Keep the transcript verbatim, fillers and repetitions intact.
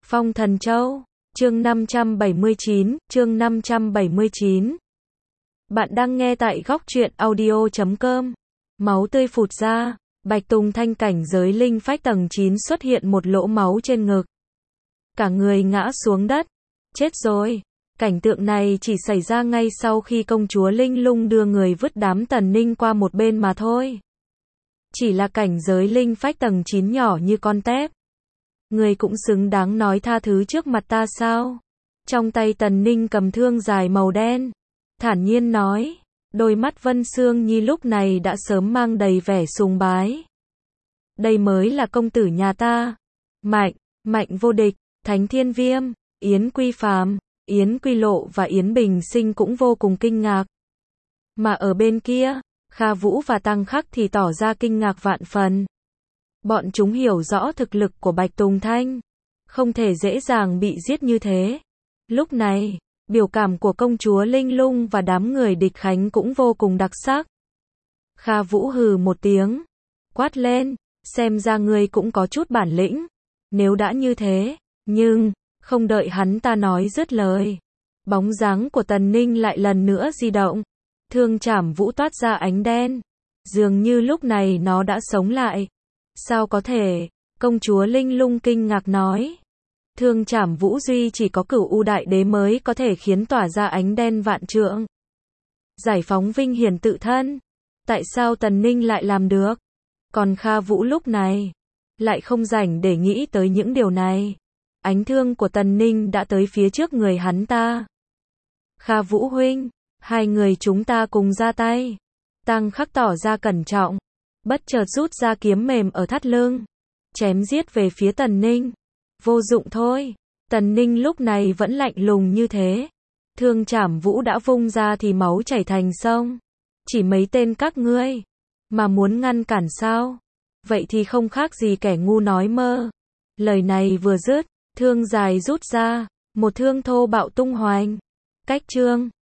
Phong Thần Châu, chương năm trăm bảy mươi chín, chương năm trăm bảy mươi chín. Bạn đang nghe tại góc truyện audio chấm com. Máu tươi phụt ra, Bạch Tùng Thanh cảnh giới linh phách tầng chín xuất hiện một lỗ máu trên ngực. Cả người ngã xuống đất. Chết rồi. Cảnh tượng này chỉ xảy ra ngay sau khi công chúa Linh Lung đưa người vứt đám Tần Ninh qua một bên mà thôi. Chỉ là cảnh giới linh phách tầng chín nhỏ như con tép. Người cũng xứng đáng nói tha thứ trước mặt ta sao? Trong tay Tần Ninh cầm thương dài màu đen. Thản nhiên nói. Đôi mắt Vân Sương Nhi lúc này đã sớm mang đầy vẻ sùng bái. Đây mới là công tử nhà ta. Mạnh, mạnh vô địch, Thánh Thiên Viêm, Yến Quy Phàm, Yến Quy Lộ và Yến Bình Sinh cũng vô cùng kinh ngạc. Mà ở bên kia, Kha Vũ và Tăng Khắc thì tỏ ra kinh ngạc vạn phần. Bọn chúng hiểu rõ thực lực của Bạch Tùng Thanh, không thể dễ dàng bị giết như thế. Lúc này, biểu cảm của công chúa Linh Lung và đám người địch khánh cũng vô cùng đặc sắc. Kha Vũ hừ một tiếng, quát lên, xem ra ngươi cũng có chút bản lĩnh. Nếu đã như thế, nhưng, không đợi hắn ta nói dứt lời. Bóng dáng của Tần Ninh lại lần nữa di động. Thương Trảm Vũ toát ra ánh đen. Dường như lúc này nó đã sống lại. Sao có thể? Công chúa Linh Lung kinh ngạc nói. Thương Trảm Vũ duy chỉ có Cửu U Đại Đế mới có thể khiến tỏa ra ánh đen vạn trượng. Giải phóng vinh hiển tự thân. Tại sao Tần Ninh lại làm được? Còn Kha Vũ lúc này lại không rảnh để nghĩ tới những điều này. Ánh thương của Tần Ninh đã tới phía trước người hắn ta. Kha Vũ huynh, hai người chúng ta cùng ra tay. Tăng Khắc tỏ ra cẩn trọng, bất chợt rút ra kiếm mềm ở thắt lưng, chém giết về phía Tần Ninh. Vô dụng thôi. Tần Ninh lúc này vẫn lạnh lùng như thế. Thương Trảm Vũ đã vung ra thì máu chảy thành sông. Chỉ mấy tên các ngươi mà muốn ngăn cản sao? Vậy thì không khác gì kẻ ngu nói mơ. Lời này vừa dứt, thương dài rút ra, một thương thô bạo tung hoành. Cách chương